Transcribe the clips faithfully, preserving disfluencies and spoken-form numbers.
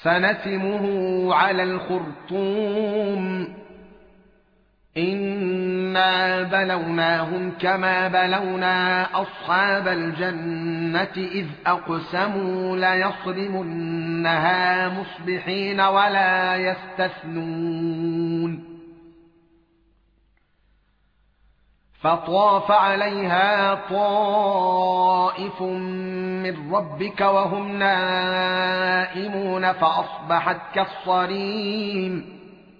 سنسمه على الخرطوم إنا بلوناهم كما بلونا أصحاب الجنة إذ أقسموا ليصرمنها مصبحين ولا يستثنون فطاف عليها طائف من ربك وهم نائمون فأصبحت كالصريم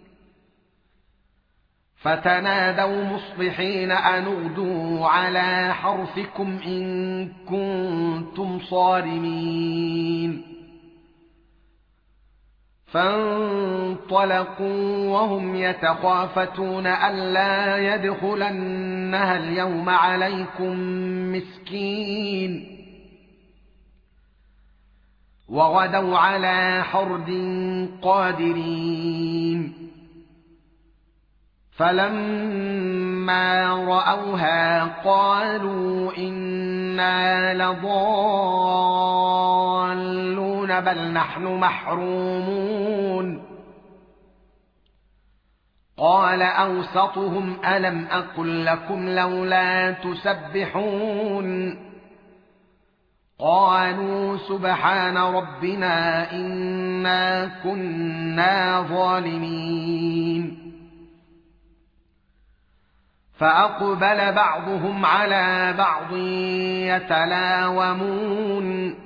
فتنادوا مصبحين أن اغدوا على حرثكم إن كنتم صارمين فانطلقوا وهم يتخافتون ألا يدخلنها اليوم عليكم مسكين وغدوا على حرد قادرين فلما رأوها قالوا إنا لضالون بل نحن محرومون قال أوسطهم ألم أقل لكم لولا تسبحون قالوا سبحان ربنا إنا كنا ظالمين فأقبل بعضهم على بعض يتلاومون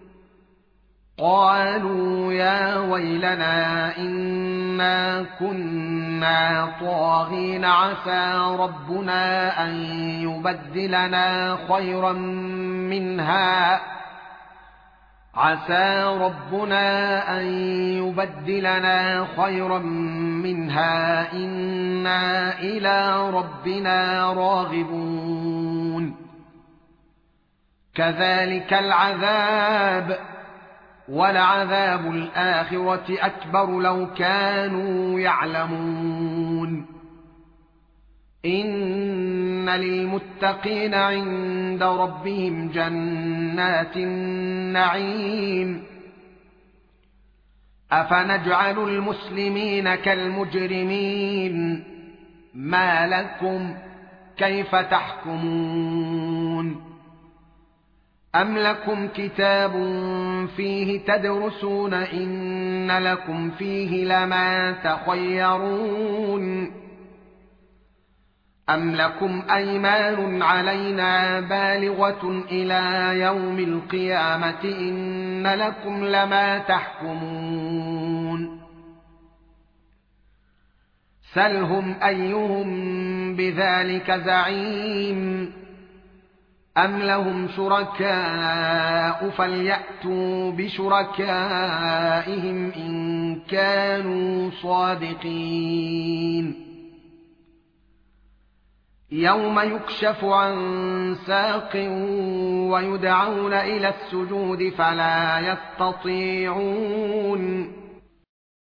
قالوا يا ويلنا إنا كنا طاغين عسى ربنا أن يبدلنا خيرا منها عسى ربنا أن يبدلنا خيرا منها إنا إلى ربنا راغبون كذلك العذاب ولعذاب الآخرة أكبر لو كانوا يعلمون إن للمتقين عند ربهم جنات النعيم أفنجعل المسلمين كالمجرمين ما لكم كيف تحكمون أم لكم كتاب فيه تدرسون إن لكم فيه لما تخيرون أم لكم أيمان علينا بالغة إلى يوم القيامة إن لكم لما تحكمون سلهم أيهم بذلك زعيم أم لهم شركاء فليأتوا بشركائهم إن كانوا صادقين يوم يكشف عن ساق ويدعون إلى السجود فلا يستطيعون